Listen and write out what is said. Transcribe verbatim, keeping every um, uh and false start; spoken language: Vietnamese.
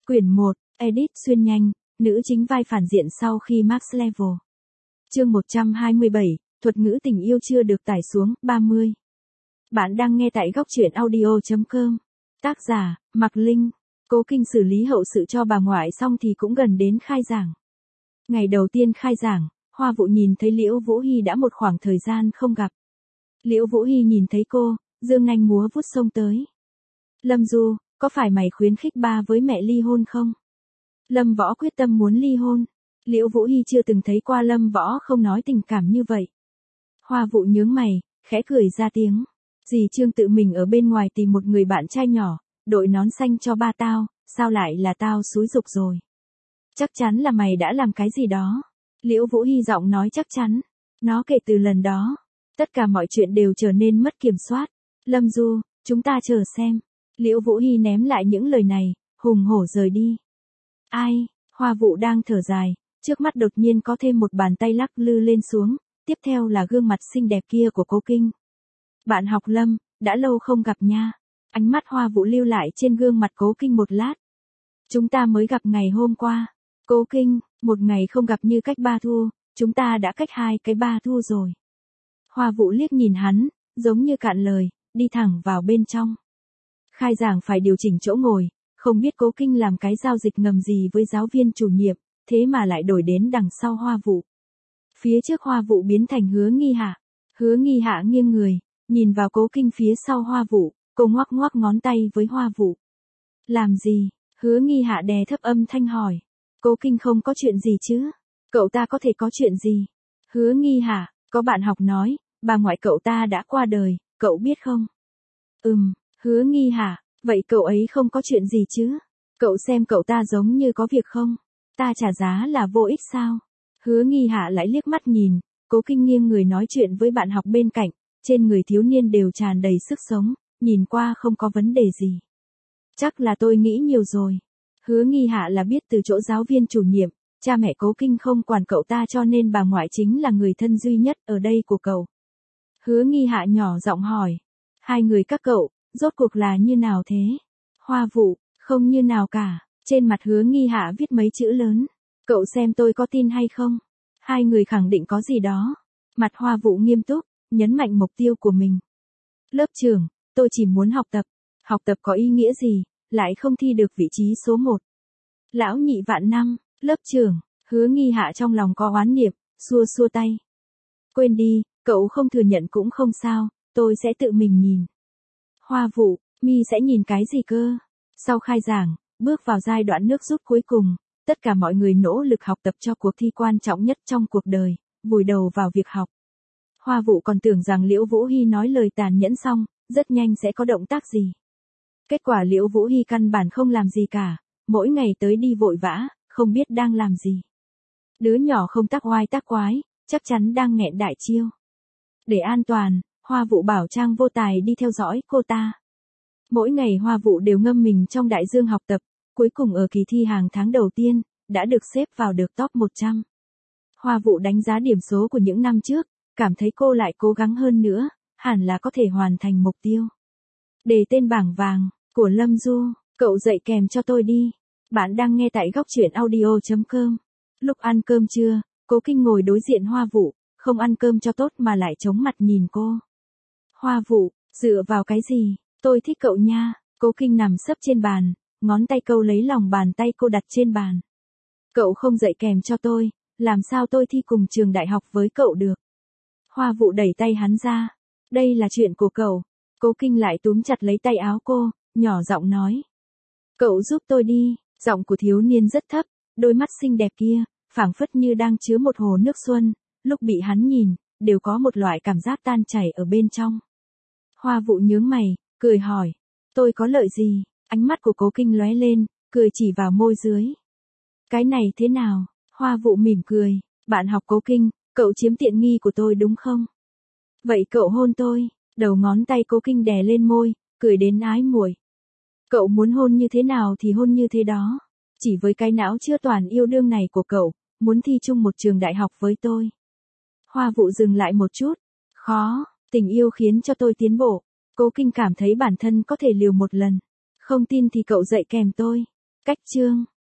Quyển một, Edit xuyên nhanh, nữ chính vai phản diện sau khi Max Level. Chương một trăm hai mươi bảy, thuật ngữ tình yêu chưa được tải xuống, ba mươi. Bạn đang nghe tại góc truyện audio chấm com. Tác giả, Mạc Linh. Cố Kinh xử lý hậu sự cho bà ngoại xong thì cũng gần đến khai giảng. Ngày đầu tiên khai giảng, Hoa Vụ nhìn thấy Liễu Vũ Hy đã một khoảng thời gian không gặp. Liễu Vũ Hy nhìn thấy cô, dương nanh múa vuốt xông tới. Lâm Du, có phải mày khuyến khích ba với mẹ ly hôn không? Lâm Võ quyết tâm muốn ly hôn. Liễu Vũ Hy chưa từng thấy qua Lâm Võ không nói tình cảm như vậy. Hoa Vụ nhướng mày, khẽ cười ra tiếng. Dì Trương tự mình ở bên ngoài tìm một người bạn trai nhỏ, đội nón xanh cho ba tao, sao lại là tao xúi giục rồi? Chắc chắn là mày đã làm cái gì đó. Liễu Vũ Hy giọng nói chắc chắn. Nó kể từ lần đó, tất cả mọi chuyện đều trở nên mất kiểm soát. Lâm Du, chúng ta chờ xem. Liễu Vũ Hy ném lại những lời này, hùng hổ rời đi. Ai, Hoa Vụ đang thở dài, trước mắt đột nhiên có thêm một bàn tay lắc lư lên xuống, tiếp theo là gương mặt xinh đẹp kia của Cố Kinh. Bạn học Lâm, đã lâu không gặp nha. Ánh mắt Hoa Vụ lưu lại trên gương mặt Cố Kinh một lát. Chúng ta mới gặp ngày hôm qua. Cố Kinh, một ngày không gặp như cách ba thu, chúng ta đã cách hai cái ba thu rồi. Hoa Vụ liếc nhìn hắn, giống như cạn lời, đi thẳng vào bên trong. Khai giảng phải điều chỉnh chỗ ngồi, không biết Cố Kinh làm cái giao dịch ngầm gì với giáo viên chủ nhiệm, thế mà lại đổi đến đằng sau Hoa Vụ. Phía trước Hoa Vụ biến thành Hứa Nghi Hạ. Hứa Nghi Hạ nghiêng người, nhìn vào Cố Kinh phía sau Hoa Vụ, cô ngoắc ngoắc ngón tay với Hoa Vụ. Làm gì? Hứa Nghi Hạ đè thấp âm thanh hỏi. Cố Kinh không có chuyện gì chứ? Cậu ta có thể có chuyện gì? Hứa Nghi Hạ, có bạn học nói, bà ngoại cậu ta đã qua đời, cậu biết không? Ừm, Hứa Nghi Hạ, vậy cậu ấy không có chuyện gì chứ? Cậu xem cậu ta giống như có việc không? Ta trả giá là vô ích sao? Hứa Nghi Hạ lại liếc mắt nhìn, Cố Kinh nghiêng người nói chuyện với bạn học bên cạnh, trên người thiếu niên đều tràn đầy sức sống, nhìn qua không có vấn đề gì. Chắc là tôi nghĩ nhiều rồi. Hứa Nghi Hạ là biết từ chỗ giáo viên chủ nhiệm, cha mẹ Cố Kinh không quản cậu ta cho nên bà ngoại chính là người thân duy nhất ở đây của cậu. Hứa Nghi Hạ nhỏ giọng hỏi, hai người các cậu, rốt cuộc là như nào thế? Hoa Vụ, không như nào cả. Trên mặt Hứa Nghi Hạ viết mấy chữ lớn. Cậu xem tôi có tin hay không? Hai người khẳng định có gì đó. Mặt Hoa Vụ nghiêm túc, nhấn mạnh mục tiêu của mình. Lớp trưởng, tôi chỉ muốn học tập. Học tập có ý nghĩa gì, lại không thi được vị trí số một. Lão nhị vạn năm, lớp trưởng, Hứa Nghi Hạ trong lòng có oán niệm, xua xua tay. Quên đi, cậu không thừa nhận cũng không sao, tôi sẽ tự mình nhìn. Hoa Vụ, mi sẽ nhìn cái gì cơ? Sau khai giảng, bước vào giai đoạn nước rút cuối cùng, tất cả mọi người nỗ lực học tập cho cuộc thi quan trọng nhất trong cuộc đời, vùi đầu vào việc học. Hoa Vụ còn tưởng rằng Liễu Vũ Hy nói lời tàn nhẫn xong, rất nhanh sẽ có động tác gì. Kết quả Liễu Vũ Hy căn bản không làm gì cả, mỗi ngày tới đi vội vã, không biết đang làm gì. Đứa nhỏ không tác oai tác quái, chắc chắn đang nghẹn đại chiêu. Để an toàn, Hoa Vụ bảo Trang Vô Tài đi theo dõi cô ta. Mỗi ngày Hoa Vụ đều ngâm mình trong đại dương học tập, cuối cùng ở kỳ thi hàng tháng đầu tiên, đã được xếp vào được top một trăm. Hoa Vụ đánh giá điểm số của những năm trước, cảm thấy cô lại cố gắng hơn nữa, hẳn là có thể hoàn thành mục tiêu. Đề tên bảng vàng, của Lâm Du, cậu dạy kèm cho tôi đi. Bạn đang nghe tại góc truyện audio chấm com. Lúc ăn cơm trưa, Cố Kinh ngồi đối diện Hoa Vụ, không ăn cơm cho tốt mà lại chống mặt nhìn cô. Hoa Vụ, dựa vào cái gì? Tôi thích cậu nha. Cố Kinh nằm sấp trên bàn, ngón tay câu lấy lòng bàn tay cô đặt trên bàn. Cậu không dạy kèm cho tôi, làm sao tôi thi cùng trường đại học với cậu được? Hoa Vụ đẩy tay hắn ra. Đây là chuyện của cậu. Cố Kinh lại túm chặt lấy tay áo cô, nhỏ giọng nói. Cậu giúp tôi đi. Giọng của thiếu niên rất thấp, đôi mắt xinh đẹp kia, phảng phất như đang chứa một hồ nước xuân, lúc bị hắn nhìn, đều có một loại cảm giác tan chảy ở bên trong. Hoa Vụ nhướng mày, cười hỏi. Tôi có lợi gì? Ánh mắt của Cố Kinh lóe lên, cười chỉ vào môi dưới. Cái này thế nào? Hoa Vụ mỉm cười. Bạn học Cố Kinh, cậu chiếm tiện nghi của tôi đúng không? Vậy cậu hôn tôi. Đầu ngón tay Cố Kinh đè lên môi, cười đến ái muội. Cậu muốn hôn như thế nào thì hôn như thế đó. Chỉ với cái não chưa toàn yêu đương này của cậu, muốn thi chung một trường đại học với tôi. Hoa Vụ dừng lại một chút. Khó, tình yêu khiến cho tôi tiến bộ. Cố Kinh cảm thấy bản thân có thể liều một lần. Không tin thì cậu dạy kèm tôi. Cách chương